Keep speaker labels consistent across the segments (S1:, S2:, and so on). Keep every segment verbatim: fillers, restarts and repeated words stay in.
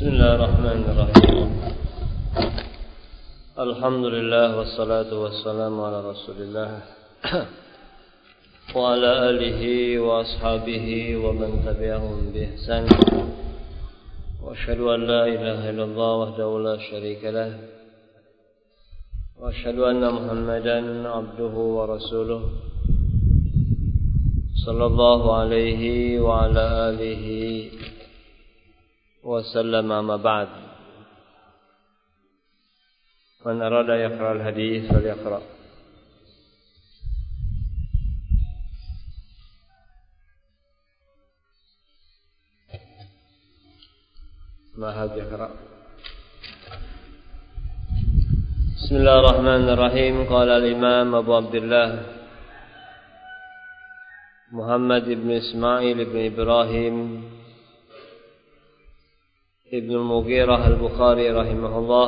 S1: Bismillahirrahmanirrahim. Alhamdulillah wassalatu wassalamu ala Rasulillah wa ala alihi wa ashabihi wa man tabi'ahum bi ihsan. Wa asyhadu an la ilaha illallah wahdahu la syarika lah. Wa asyhadu anna Muhammadan abduhu wa rasuluh. Sallallahu alaihi wa ala alihi وسلم ما بعد من أراد يقرأ الحديث فليقرأ ما هذا يقرأ بسم الله الرحمن الرحيم قال الإمام أبو عبد الله محمد بن إسماعيل بن إبراهيم ابن المغيرة البخاري رحمه الله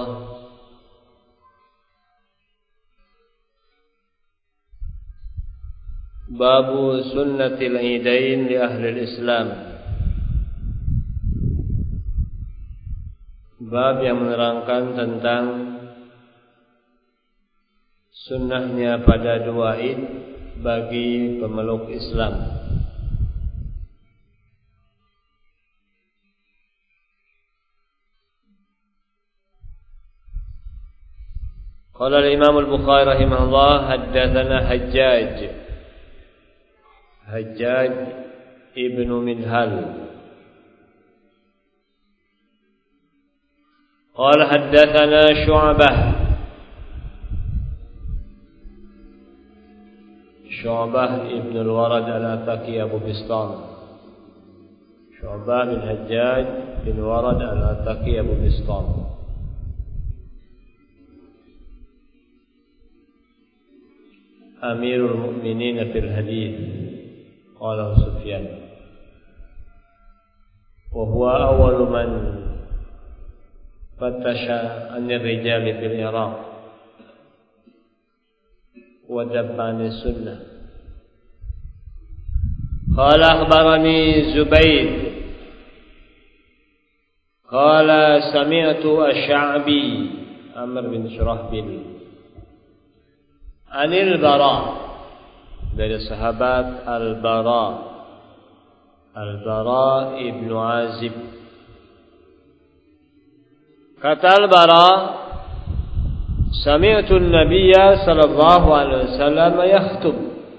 S1: باب سنة العيدين لأهل الإسلام. Bab yang menerangkan tentang sunnahnya pada dua Id bagi pemeluk Islam. قال الإمام البخاري رحمه الله حدثنا حجاج حجاج ابن منهل قال حدثنا شعبة شعبة ابن الورد الأتكي أبو بسطام شعبة بن حجاج بن ورد الأتكي أبو بسطام أمير المؤمنين في الحديث قاله سفيان وهو أول من فتش عن الرجال في العراق ودب عن السنة قال أخبرني زبيد قال سمعت الشعبي عمرو بن شرحبيل Anil Bara dari sahabat Al-Bara Al-Bara ibnu Azib. Kata Al-Bara, sami'tu an-nabiyya sallallahu alaihi wasallam yakhtub.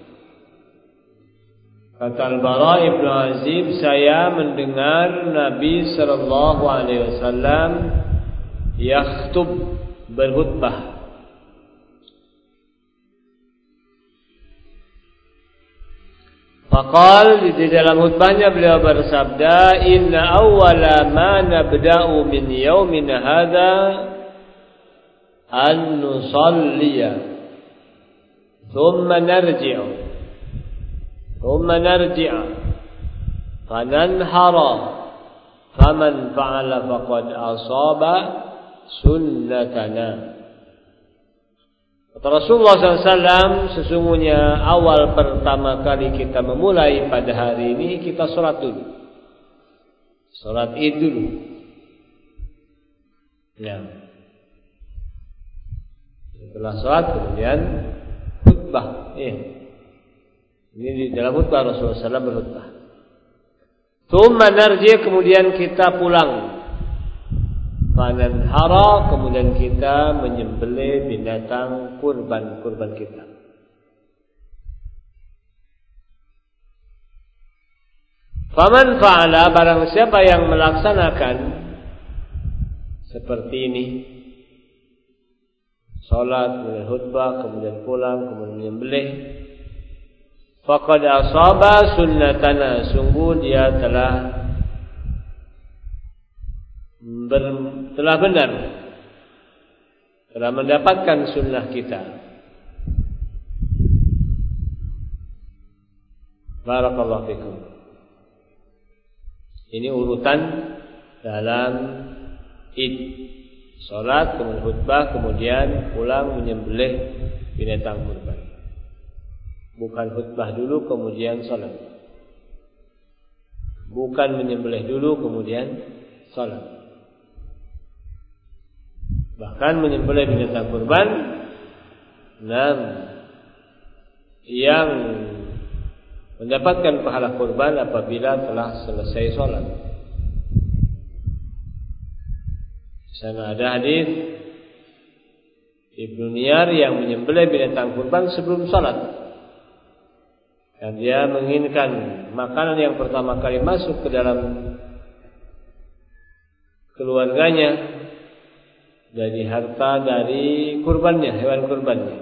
S1: Kata Al-Bara ibnu Azib, saya mendengar Nabi sallallahu alaihi wasallam yakhtub, berkhutbah. Faqal, di dalam khutbahnya beliau bersabda, inna awwala ma nabda'u min yaumina hadha an nusalliya thumma narji'u thumma narji'a fananhara faman fa'ala faqad asaba sunnatana. Kata Rasulullah shallallahu alaihi wasallam, sesungguhnya awal pertama kali kita memulai pada hari ini, kita sholat dulu. Sholat Id dulu. Ya. Setelah sholat kemudian khutbah. Ya. Ini di dalam khutbah Rasulullah shallallahu alaihi wasallam berkhutbah. Tsumma narji, kemudian kita pulang. Fananhara, kemudian kita menyembelih binatang kurban-kurban kita. Faman fa'ala, barang siapa yang melaksanakan seperti ini, salat, kemudian khutbah, kemudian pulang, kemudian menyembelih, faqad asaba sunnatana, sungguh dia telah Ber, telah benar, telah mendapatkan sunnah kita. Barakallahu fikum. Ini urutan dalam Id. Salat, kemudian khutbah, kemudian pulang menyembelih binatang kurban. Bukan khutbah dulu kemudian salat. Bukan menyembelih dulu kemudian salat. Bahkan menyembelih binatang kurban enam yang mendapatkan pahala kurban apabila telah selesai sholat. Di sana ada hadis Ibnu Niyar yang menyembelih binatang kurban sebelum sholat, dan dia menginginkan makanan yang pertama kali masuk ke dalam keluarganya dari harta dari kurbannya, hewan kurbannya.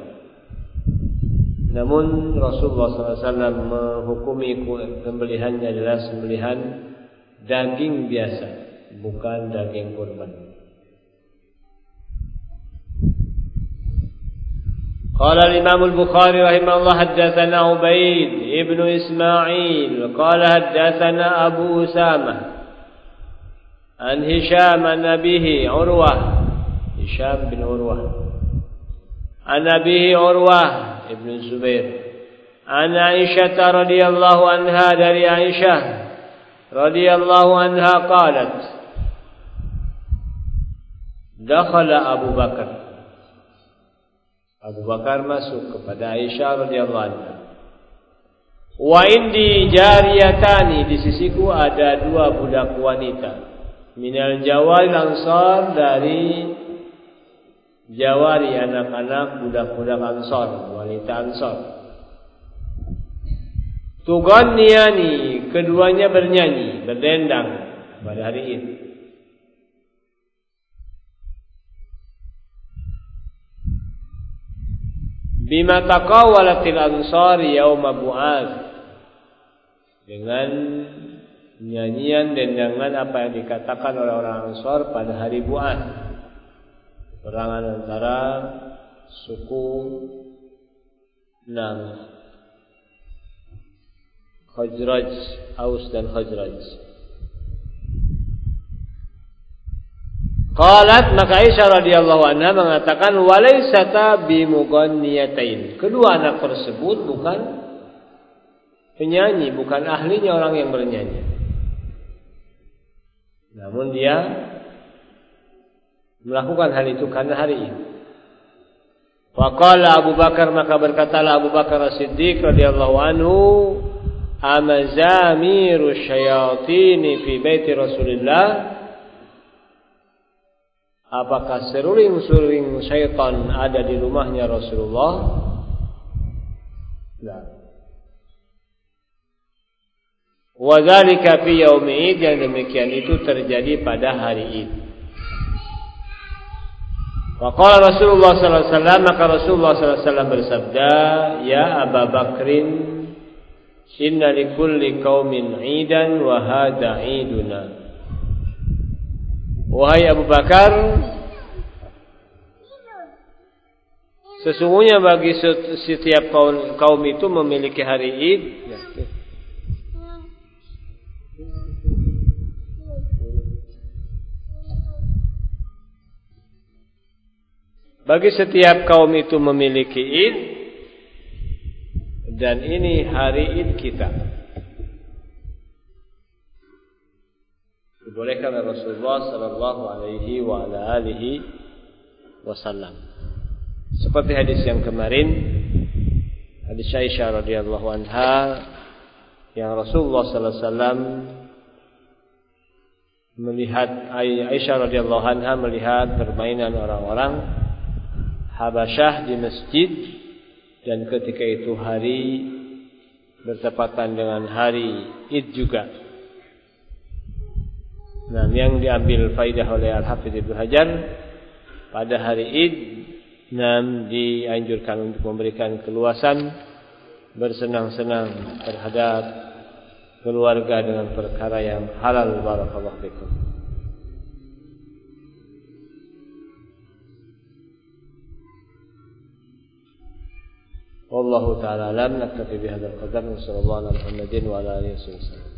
S1: Namun Rasulullah sallallahu alaihi wasallam menghukumi sembelihannya adalah sembelihan daging biasa, bukan daging kurban. Qala al-Imam al-Bukhari rahimahullah haddatsana Ubaid ibn Ismail qala haddatsana Abu Usamah an Hisham an abihi Urwah, Hisham bin Urwah an abihi Urwah ibn Zubair an Aisyah radhiyallahu anha, dari Aisyah radhiyallahu anha qalat dakhala Abu Bakar, Abu Bakar masuk kepada Aisyah radhiyallahu anha. Wa indi jariyatani, di sisiku ada dua budak wanita. Minal jawari ansar, dari jawari anak-anak budak-budak ansar, wanita ansar. Tuganniyani, keduanya bernyanyi, berdendang pada hari Id. Bima taqawalatil ansar yauma bu'ats, dengan nyanyian dendangan apa yang dikatakan oleh orang Ansar pada hari Bu'ats, perangan antara suku enam Khazraj, Aus dan Khazraj. Qalat, maka Aisyah radhiyallahu anha mengatakan walaysata bimughanniyatain, kedua anak tersebut bukan penyanyi, bukan ahlinya orang yang bernyanyi. Namun dia melakukan hal itu karena hari ini. Faqala Abu Bakar, maka berkatalah Abu Bakar As-Siddiq radhiyallahu anhu, amazamiru syayatini fi baiti Rasulillah, apakah seruling-seruling syaitan ada di rumahnya Rasulullah? Nah. Wa dzalika fi yaumi Id, yang demikian itu terjadi pada hari Id. Faqala Rasulullah sallallahu alaihi wasallam, maka Rasulullah sallallahu alaihi wasallam bersabda, ya Abu Bakrin, inna likulli qaumin 'idan wa hadha 'iduna. Wahai Abu Bakar, sesungguhnya bagi setiap kaum, kaum itu memiliki hari Id. Bagi setiap kaum itu memiliki Id, dan ini hari Id kita. Dibolehkan oleh Rasulullah sallallahu alaihi wa ala alihi wasallam. Seperti hadis yang kemarin, hadis Aisyah radhiyallahu anha, yang Rasulullah sallallahu alaihi wasallam melihat, Aisyah radhiyallahu anha melihat permainan orang-orang Habasyah di masjid, dan ketika itu hari bertepatan dengan hari Id juga. Nah, yang diambil faidah oleh Al-Hafidz Ibnu Hajar, pada hari Id, nah, dianjurkan untuk memberikan keluasan, bersenang-senang terhadap keluarga dengan perkara yang halal. Barakallahu fikum. Wallahu ta'ala alam, naktafi bihadzal qadar, sallallahu alaihi wa sallam wa ala alihi wasallam.